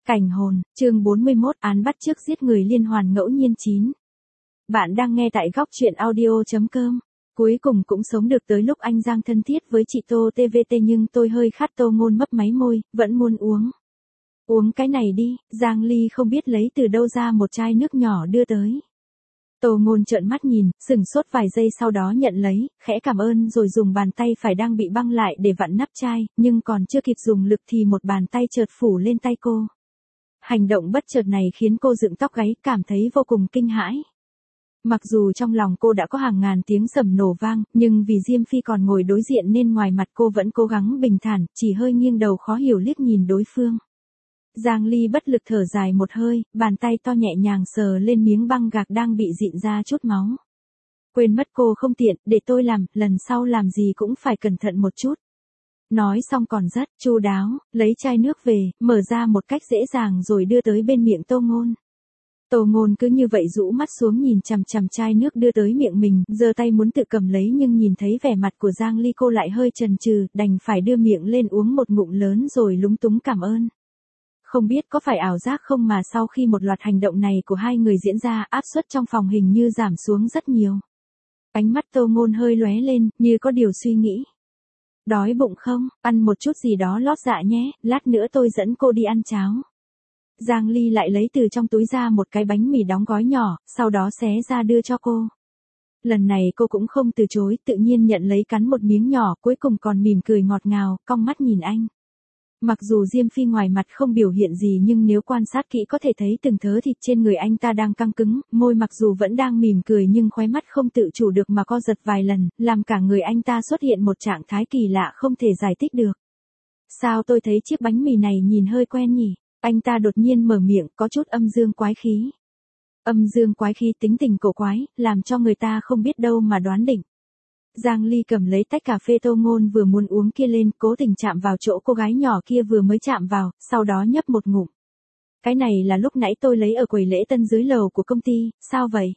Cảnh hồn, chương 41, án bắt chước giết người liên hoàn ngẫu nhiên 9. Bạn đang nghe tại góc truyện audio.com. Cuối cùng cũng sống được tới lúc anh Giang thân thiết với chị Tô TVT, nhưng tôi hơi khát. Tô Ngôn mấp máy môi, vẫn muốn uống. Uống cái này đi. Giang Ly không biết lấy từ đâu ra một chai nước nhỏ đưa tới. Tô Ngôn trợn mắt nhìn, sửng sốt vài giây, sau đó nhận lấy, khẽ cảm ơn rồi dùng bàn tay phải đang bị băng lại để vặn nắp chai, nhưng còn chưa kịp dùng lực thì một bàn tay chợt phủ lên tay cô. Hành động bất chợt này khiến cô dựng tóc gáy, cảm thấy vô cùng kinh hãi. Mặc dù trong lòng cô đã có hàng ngàn tiếng sầm nổ vang, nhưng vì Diêm Phi còn ngồi đối diện nên ngoài mặt cô vẫn cố gắng bình thản, chỉ hơi nghiêng đầu khó hiểu liếc nhìn đối phương. Giang Ly bất lực thở dài một hơi, bàn tay to nhẹ nhàng sờ lên miếng băng gạc đang bị dịn ra chút máu. Quên mất cô không tiện, để tôi làm, lần sau làm gì cũng phải cẩn thận một chút. Nói xong còn rất chu đáo, lấy chai nước về, mở ra một cách dễ dàng rồi đưa tới bên miệng Tô Ngôn. Tô Ngôn cứ như vậy rũ mắt xuống nhìn chằm chằm chai nước đưa tới miệng mình, giơ tay muốn tự cầm lấy nhưng nhìn thấy vẻ mặt của Giang Ly cô lại hơi chần chừ, đành phải đưa miệng lên uống một ngụm lớn rồi lúng túng cảm ơn. Không biết có phải ảo giác không mà sau khi một loạt hành động này của hai người diễn ra, áp suất trong phòng hình như giảm xuống rất nhiều. Ánh mắt Tô Ngôn hơi lóe lên, như có điều suy nghĩ. Đói bụng không, ăn một chút gì đó lót dạ nhé, lát nữa tôi dẫn cô đi ăn cháo. Giang Ly lại lấy từ trong túi ra một cái bánh mì đóng gói nhỏ, sau đó xé ra đưa cho cô. Lần này cô cũng không từ chối, tự nhiên nhận lấy cắn một miếng nhỏ, cuối cùng còn mỉm cười ngọt ngào, cong mắt nhìn anh. Mặc dù Diêm Phi ngoài mặt không biểu hiện gì nhưng nếu quan sát kỹ có thể thấy từng thớ thịt trên người anh ta đang căng cứng, môi mặc dù vẫn đang mỉm cười nhưng khóe mắt không tự chủ được mà co giật vài lần, làm cả người anh ta xuất hiện một trạng thái kỳ lạ không thể giải thích được. Sao tôi thấy chiếc bánh mì này nhìn hơi quen nhỉ? Anh ta đột nhiên mở miệng, có chút âm dương quái khí. Âm dương quái khí, tính tình cổ quái, làm cho người ta không biết đâu mà đoán định. Giang Ly cầm lấy tách cà phê Tô Ngôn vừa muốn uống kia lên, cố tình chạm vào chỗ cô gái nhỏ kia vừa mới chạm vào, sau đó nhấp một ngụm. Cái này là lúc nãy tôi lấy ở quầy lễ tân dưới lầu của công ty, sao vậy?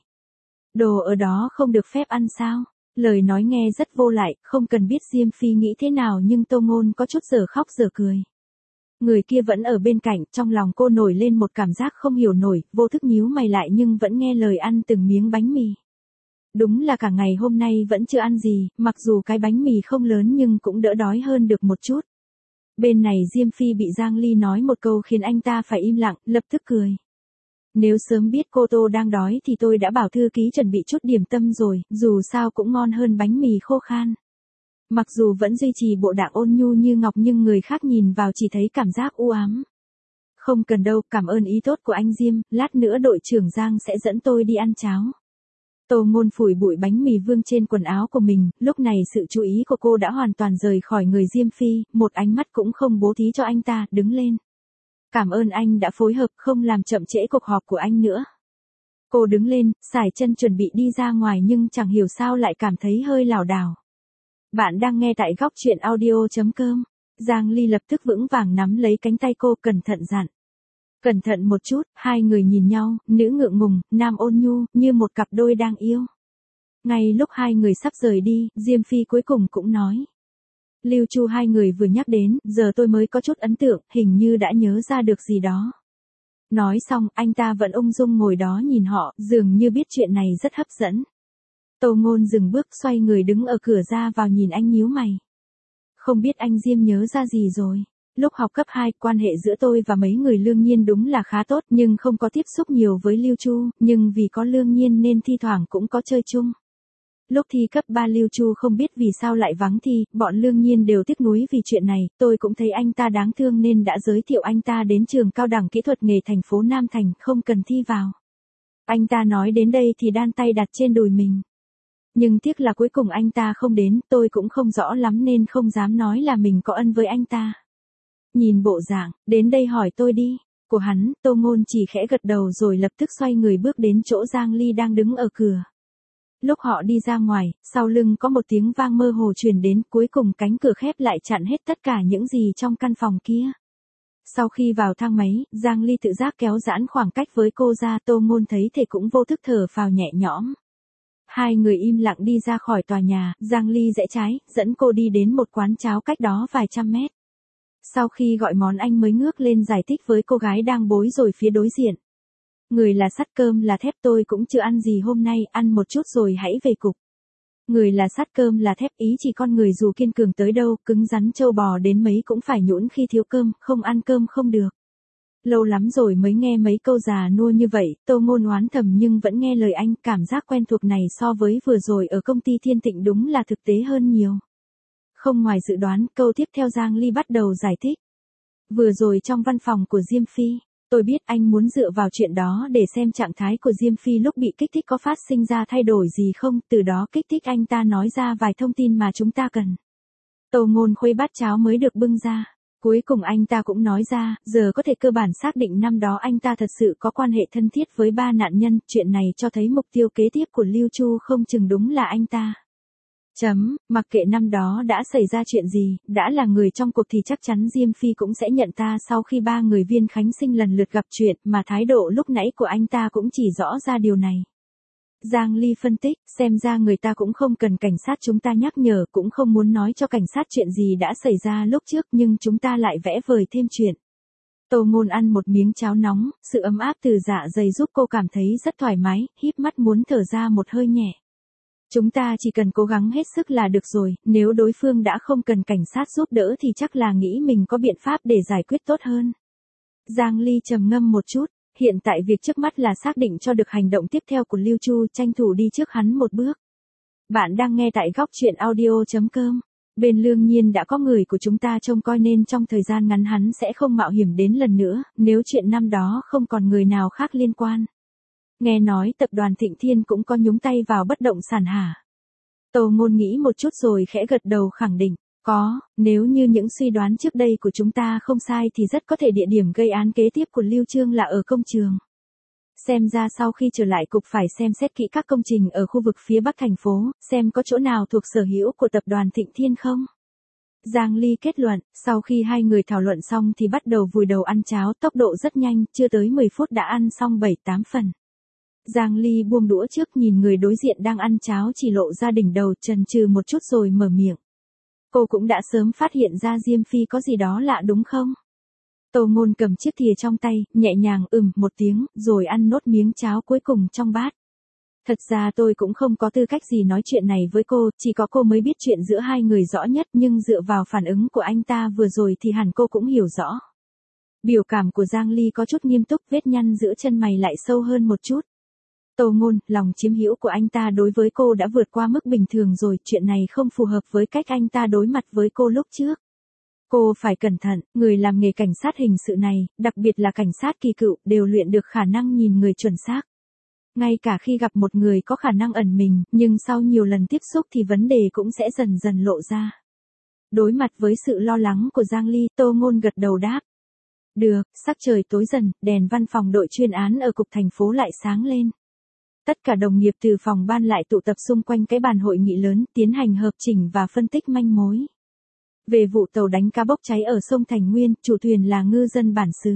Đồ ở đó không được phép ăn sao? Lời nói nghe rất vô lại, không cần biết Diêm Phi nghĩ thế nào nhưng Tô Ngôn có chút dở khóc dở cười. Người kia vẫn ở bên cạnh, trong lòng cô nổi lên một cảm giác không hiểu nổi, vô thức nhíu mày lại nhưng vẫn nghe lời ăn từng miếng bánh mì. Đúng là cả ngày hôm nay vẫn chưa ăn gì, mặc dù cái bánh mì không lớn nhưng cũng đỡ đói hơn được một chút. Bên này Diêm Phi bị Giang Ly nói một câu khiến anh ta phải im lặng, lập tức cười. Nếu sớm biết cô Tô đang đói thì tôi đã bảo thư ký chuẩn bị chút điểm tâm rồi, dù sao cũng ngon hơn bánh mì khô khan. Mặc dù vẫn duy trì bộ dạng ôn nhu như ngọc nhưng người khác nhìn vào chỉ thấy cảm giác u ám. Không cần đâu, cảm ơn ý tốt của anh Diêm, lát nữa đội trưởng Giang sẽ dẫn tôi đi ăn cháo. Tô Ngôn phủi bụi bánh mì vương trên quần áo của mình, lúc này sự chú ý của cô đã hoàn toàn rời khỏi người Diêm Phi, một ánh mắt cũng không bố thí cho anh ta, đứng lên. Cảm ơn anh đã phối hợp, không làm chậm trễ cuộc họp của anh nữa. Cô đứng lên, sải chân chuẩn bị đi ra ngoài nhưng chẳng hiểu sao lại cảm thấy hơi lảo đảo. Bạn đang nghe tại góc truyện audio.com. Giang Ly lập tức vững vàng nắm lấy cánh tay cô, cẩn thận dặn. Cẩn thận một chút, hai người nhìn nhau, nữ ngượng ngùng, nam ôn nhu, như một cặp đôi đang yêu. Ngay lúc hai người sắp rời đi, Diêm Phi cuối cùng cũng nói. Lưu Chu hai người vừa nhắc đến, giờ tôi mới có chút ấn tượng, hình như đã nhớ ra được gì đó. Nói xong, anh ta vẫn ung dung ngồi đó nhìn họ, dường như biết chuyện này rất hấp dẫn. Tô Ngôn dừng bước, xoay người đứng ở cửa ra vào nhìn anh nhíu mày. Không biết anh Diêm nhớ ra gì rồi. Lúc học cấp 2, quan hệ giữa tôi và mấy người Lương Nhiên đúng là khá tốt nhưng không có tiếp xúc nhiều với Lưu Chu, nhưng vì có Lương Nhiên nên thi thoảng cũng có chơi chung. Lúc thi cấp 3 Lưu Chu không biết vì sao lại vắng thi, bọn Lương Nhiên đều tiếc nuối vì chuyện này, tôi cũng thấy anh ta đáng thương nên đã giới thiệu anh ta đến trường cao đẳng kỹ thuật nghề thành phố Nam Thành, không cần thi vào. Anh ta nói đến đây thì đan tay đặt trên đùi mình. Nhưng tiếc là cuối cùng anh ta không đến, tôi cũng không rõ lắm nên không dám nói là mình có ân với anh ta. Nhìn bộ dạng, đến đây hỏi tôi đi, của hắn, Tô Ngôn chỉ khẽ gật đầu rồi lập tức xoay người bước đến chỗ Giang Ly đang đứng ở cửa. Lúc họ đi ra ngoài, sau lưng có một tiếng vang mơ hồ truyền đến, cuối cùng cánh cửa khép lại chặn hết tất cả những gì trong căn phòng kia. Sau khi vào thang máy, Giang Ly tự giác kéo giãn khoảng cách với cô ra, Tô Ngôn thấy thế cũng vô thức thở phào nhẹ nhõm. Hai người im lặng đi ra khỏi tòa nhà, Giang Ly rẽ trái, dẫn cô đi đến một quán cháo cách đó vài trăm mét. Sau khi gọi món anh mới ngước lên giải thích với cô gái đang bối rối phía đối diện. Người là sắt cơm là thép, tôi cũng chưa ăn gì hôm nay, ăn một chút rồi hãy về cục. Người là sắt cơm là thép, ý chỉ con người dù kiên cường tới đâu, cứng rắn trâu bò đến mấy cũng phải nhũn khi thiếu cơm, không ăn cơm không được. Lâu lắm rồi mới nghe mấy câu già nua như vậy, Tô Ngôn oán thầm nhưng vẫn nghe lời anh, cảm giác quen thuộc này so với vừa rồi ở công ty Thiên Tịnh đúng là thực tế hơn nhiều. Không ngoài dự đoán, câu tiếp theo Giang Ly bắt đầu giải thích. Vừa rồi trong văn phòng của Diêm Phi, tôi biết anh muốn dựa vào chuyện đó để xem trạng thái của Diêm Phi lúc bị kích thích có phát sinh ra thay đổi gì không, từ đó kích thích anh ta nói ra vài thông tin mà chúng ta cần. Tô Ngôn khuấy bát cháo mới được bưng ra. Cuối cùng anh ta cũng nói ra, giờ có thể cơ bản xác định năm đó anh ta thật sự có quan hệ thân thiết với 3 nạn nhân, chuyện này cho thấy mục tiêu kế tiếp của Lưu Chu không chừng đúng là anh ta. Mặc kệ năm đó đã xảy ra chuyện gì, đã là người trong cuộc thì chắc chắn Diêm Phi cũng sẽ nhận ta sau khi 3 người Viên Khánh Sinh lần lượt gặp chuyện, mà thái độ lúc nãy của anh ta cũng chỉ rõ ra điều này. Giang Ly phân tích, xem ra người ta cũng không cần cảnh sát chúng ta nhắc nhở, cũng không muốn nói cho cảnh sát chuyện gì đã xảy ra lúc trước, nhưng chúng ta lại vẽ vời thêm chuyện. Tô Ngôn ăn một miếng cháo nóng, sự ấm áp từ dạ dày giúp cô cảm thấy rất thoải mái, híp mắt muốn thở ra một hơi nhẹ. Chúng ta chỉ cần cố gắng hết sức là được rồi, nếu đối phương đã không cần cảnh sát giúp đỡ thì chắc là nghĩ mình có biện pháp để giải quyết tốt hơn. Giang Ly trầm ngâm một chút. Hiện tại việc trước mắt là xác định cho được hành động tiếp theo của Lưu Chu, tranh thủ đi trước hắn một bước. Bạn đang nghe tại góc truyện audio.com. Bên Lương Nhiên đã có người của chúng ta trông coi nên trong thời gian ngắn hắn sẽ không mạo hiểm đến lần nữa, nếu chuyện năm đó không còn người nào khác liên quan. Nghe nói tập đoàn Thịnh Thiên cũng có nhúng tay vào bất động sản hả? Tô Ngôn nghĩ một chút rồi khẽ gật đầu khẳng định. Có, nếu như những suy đoán trước đây của chúng ta không sai thì rất có thể địa điểm gây án kế tiếp của Lưu Trương là ở công trường. Xem ra sau khi trở lại cục phải xem xét kỹ các công trình ở khu vực phía bắc thành phố, xem có chỗ nào thuộc sở hữu của tập đoàn Thịnh Thiên không. Giang Ly kết luận, sau khi hai người thảo luận xong thì bắt đầu vùi đầu ăn cháo, tốc độ rất nhanh, chưa tới 10 phút đã ăn xong 7-8 phần. Giang Ly buông đũa trước nhìn người đối diện đang ăn cháo chỉ lộ ra đỉnh đầu, chần chừ một chút rồi mở miệng. Cô cũng đã sớm phát hiện ra Diêm Phi có gì đó lạ đúng không? Tô Ngôn cầm chiếc thìa trong tay, nhẹ nhàng một tiếng, rồi ăn nốt miếng cháo cuối cùng trong bát. Thật ra tôi cũng không có tư cách gì nói chuyện này với cô, chỉ có cô mới biết chuyện giữa hai người rõ nhất, nhưng dựa vào phản ứng của anh ta vừa rồi thì hẳn cô cũng hiểu rõ. Biểu cảm của Giang Ly có chút nghiêm túc, vết nhăn giữa chân mày lại sâu hơn một chút. Tô Ngôn, lòng chiếm hữu của anh ta đối với cô đã vượt qua mức bình thường rồi, chuyện này không phù hợp với cách anh ta đối mặt với cô lúc trước. Cô phải cẩn thận, người làm nghề cảnh sát hình sự này, đặc biệt là cảnh sát kỳ cựu, đều luyện được khả năng nhìn người chuẩn xác. Ngay cả khi gặp một người có khả năng ẩn mình, nhưng sau nhiều lần tiếp xúc thì vấn đề cũng sẽ dần dần lộ ra. Đối mặt với sự lo lắng của Giang Ly, Tô Ngôn gật đầu đáp. Được, sắc trời tối dần, đèn văn phòng đội chuyên án ở cục thành phố lại sáng lên. Tất cả đồng nghiệp từ phòng ban lại tụ tập xung quanh cái bàn hội nghị lớn, tiến hành hợp chỉnh và phân tích manh mối. Về vụ tàu đánh cá bốc cháy ở sông Thành Nguyên, chủ thuyền là ngư dân bản xứ.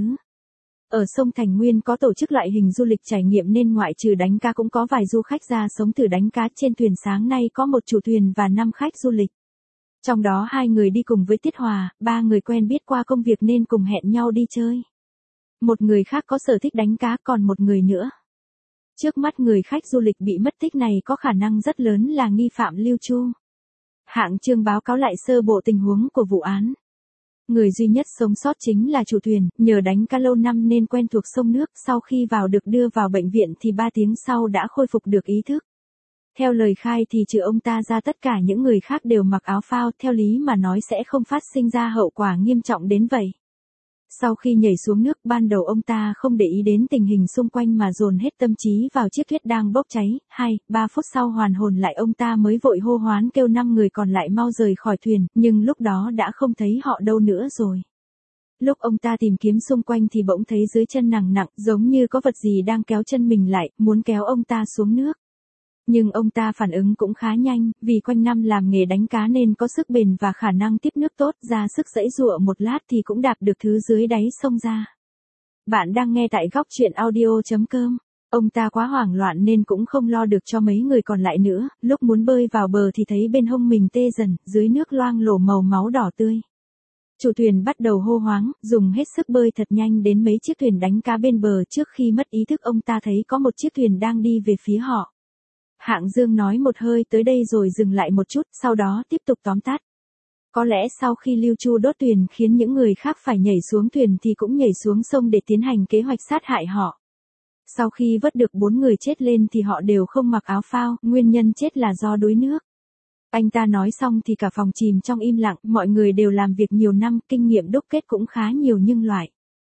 Ở sông Thành Nguyên có tổ chức loại hình du lịch trải nghiệm nên ngoại trừ đánh cá cũng có vài du khách ra sống thử đánh cá trên thuyền, sáng nay có một chủ thuyền và 5 khách du lịch. Trong đó 2 người đi cùng với Tiết Hòa, 3 người quen biết qua công việc nên cùng hẹn nhau đi chơi. Một người khác có sở thích đánh cá, còn một người nữa. Trước mắt người khách du lịch bị mất tích này có khả năng rất lớn là nghi phạm Lưu Chu. Hạng Chương báo cáo lại sơ bộ tình huống của vụ án. Người duy nhất sống sót chính là chủ thuyền, nhờ đánh cá lâu năm nên quen thuộc sông nước, sau khi vào được đưa vào bệnh viện thì 3 tiếng sau đã khôi phục được ý thức. Theo lời khai thì trừ ông ta ra tất cả những người khác đều mặc áo phao, theo lý mà nói sẽ không phát sinh ra hậu quả nghiêm trọng đến vậy. Sau khi nhảy xuống nước, ban đầu ông ta không để ý đến tình hình xung quanh mà dồn hết tâm trí vào chiếc thuyền đang bốc cháy, 2-3 phút sau hoàn hồn lại ông ta mới vội hô hoán kêu 5 người còn lại mau rời khỏi thuyền, nhưng lúc đó đã không thấy họ đâu nữa rồi. Lúc ông ta tìm kiếm xung quanh thì bỗng thấy dưới chân nặng nặng, giống như có vật gì đang kéo chân mình lại, muốn kéo ông ta xuống nước. Nhưng ông ta phản ứng cũng khá nhanh, vì quanh năm làm nghề đánh cá nên có sức bền và khả năng tiếp nước tốt, ra sức giãy giụa một lát thì cũng đạp được thứ dưới đáy sông ra. Bạn đang nghe tại góc truyện audio.com. Ông ta quá hoảng loạn nên cũng không lo được cho mấy người còn lại nữa, lúc muốn bơi vào bờ thì thấy bên hông mình tê dần, dưới nước loang lổ màu máu đỏ tươi. Chủ thuyền bắt đầu hô hoáng, dùng hết sức bơi thật nhanh đến mấy chiếc thuyền đánh cá bên bờ. Trước khi mất ý thức ông ta thấy có một chiếc thuyền đang đi về phía họ. Hạng Dương nói một hơi tới đây rồi dừng lại một chút, sau đó tiếp tục tóm tắt. Có lẽ sau khi Lưu Chu đốt thuyền khiến những người khác phải nhảy xuống thuyền thì cũng nhảy xuống sông để tiến hành kế hoạch sát hại họ. Sau khi vớt được 4 người chết lên thì họ đều không mặc áo phao, nguyên nhân chết là do đuối nước. Anh ta nói xong thì cả phòng chìm trong im lặng, mọi người đều làm việc nhiều năm, kinh nghiệm đúc kết cũng khá nhiều nhưng loại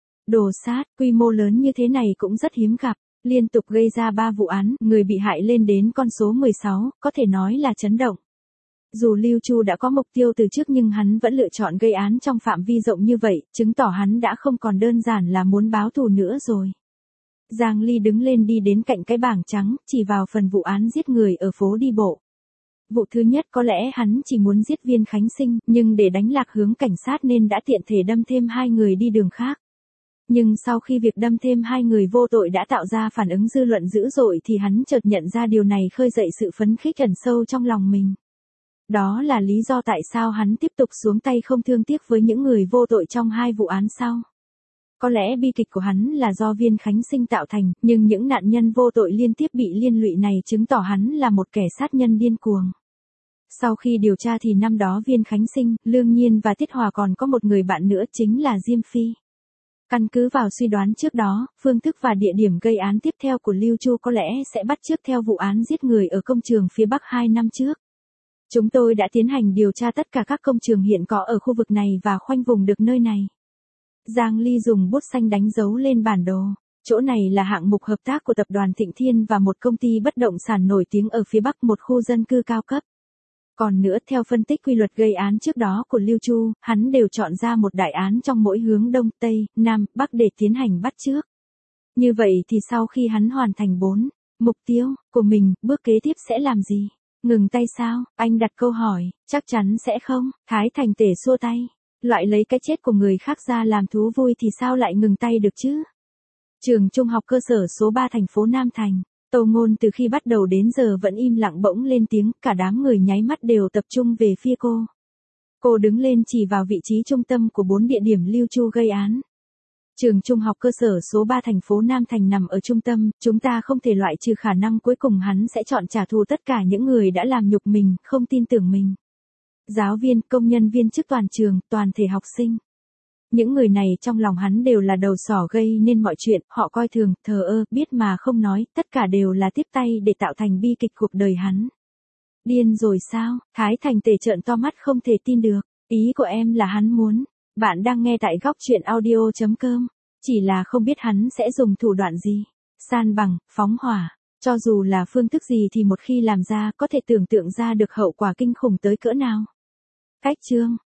đồ sát, quy mô lớn như thế này cũng rất hiếm gặp. Liên tục gây ra 3 vụ án, người bị hại lên đến con số 16, có thể nói là chấn động. Dù Lưu Chu đã có mục tiêu từ trước nhưng hắn vẫn lựa chọn gây án trong phạm vi rộng như vậy, chứng tỏ hắn đã không còn đơn giản là muốn báo thù nữa rồi. Giang Ly đứng lên đi đến cạnh cái bảng trắng, chỉ vào phần vụ án giết người ở phố đi bộ. Vụ thứ nhất có lẽ hắn chỉ muốn giết Viên Khánh Sinh, nhưng để đánh lạc hướng cảnh sát nên đã tiện thể đâm thêm 2 người đi đường khác. Nhưng sau khi việc đâm thêm 2 người vô tội đã tạo ra phản ứng dư luận dữ dội thì hắn chợt nhận ra điều này khơi dậy sự phấn khích ẩn sâu trong lòng mình. Đó là lý do tại sao hắn tiếp tục xuống tay không thương tiếc với những người vô tội trong 2 vụ án sau. Có lẽ bi kịch của hắn là do Viên Khánh Sinh tạo thành, nhưng những nạn nhân vô tội liên tiếp bị liên lụy này chứng tỏ hắn là một kẻ sát nhân điên cuồng. Sau khi điều tra thì năm đó Viên Khánh Sinh, Lương Nhiên và Tiết Hòa còn có một người bạn nữa chính là Diêm Phi. Căn cứ vào suy đoán trước đó, phương thức và địa điểm gây án tiếp theo của Lưu Chu có lẽ sẽ bắt chước theo vụ án giết người ở công trường phía Bắc 2 năm trước. Chúng tôi đã tiến hành điều tra tất cả các công trường hiện có ở khu vực này và khoanh vùng được nơi này. Giang Ly dùng bút xanh đánh dấu lên bản đồ. Chỗ này là hạng mục hợp tác của tập đoàn Thịnh Thiên và một công ty bất động sản nổi tiếng ở phía Bắc, một khu dân cư cao cấp. Còn nữa, theo phân tích quy luật gây án trước đó của Lưu Chu, hắn đều chọn ra một đại án trong mỗi hướng Đông, Tây, Nam, Bắc để tiến hành bắt chước. Như vậy thì sau khi hắn hoàn thành 4 mục tiêu của mình, bước kế tiếp sẽ làm gì? Ngừng tay sao? Anh đặt câu hỏi. Chắc chắn sẽ không. Thái Thành Tể xua tay. Loại lấy cái chết của người khác ra làm thú vui thì sao lại ngừng tay được chứ? Trường trung học cơ sở số 3 thành phố Nam Thành. Tâu Ngôn từ khi bắt đầu đến giờ vẫn im lặng bỗng lên tiếng, cả đám người nháy mắt đều tập trung về phía cô. Cô đứng lên chỉ vào vị trí trung tâm của 4 địa điểm Lưu Chu gây án. Trường trung học cơ sở số 3 thành phố Nam Thành nằm ở trung tâm, chúng ta không thể loại trừ khả năng cuối cùng hắn sẽ chọn trả thù tất cả những người đã làm nhục mình, không tin tưởng mình. Giáo viên, công nhân viên chức toàn trường, toàn thể học sinh. Những người này trong lòng hắn đều là đầu sỏ gây nên mọi chuyện, họ coi thường, thờ ơ, biết mà không nói, tất cả đều là tiếp tay để tạo thành bi kịch cuộc đời hắn. Điên rồi sao? Thái Thành Tể trợn to mắt không thể tin được. Ý của em là hắn muốn. Bạn đang nghe tại góc truyện audio.com. Chỉ là không biết hắn sẽ dùng thủ đoạn gì. San bằng, phóng hỏa. Cho dù là phương thức gì thì một khi làm ra có thể tưởng tượng ra được hậu quả kinh khủng tới cỡ nào. Cách chương.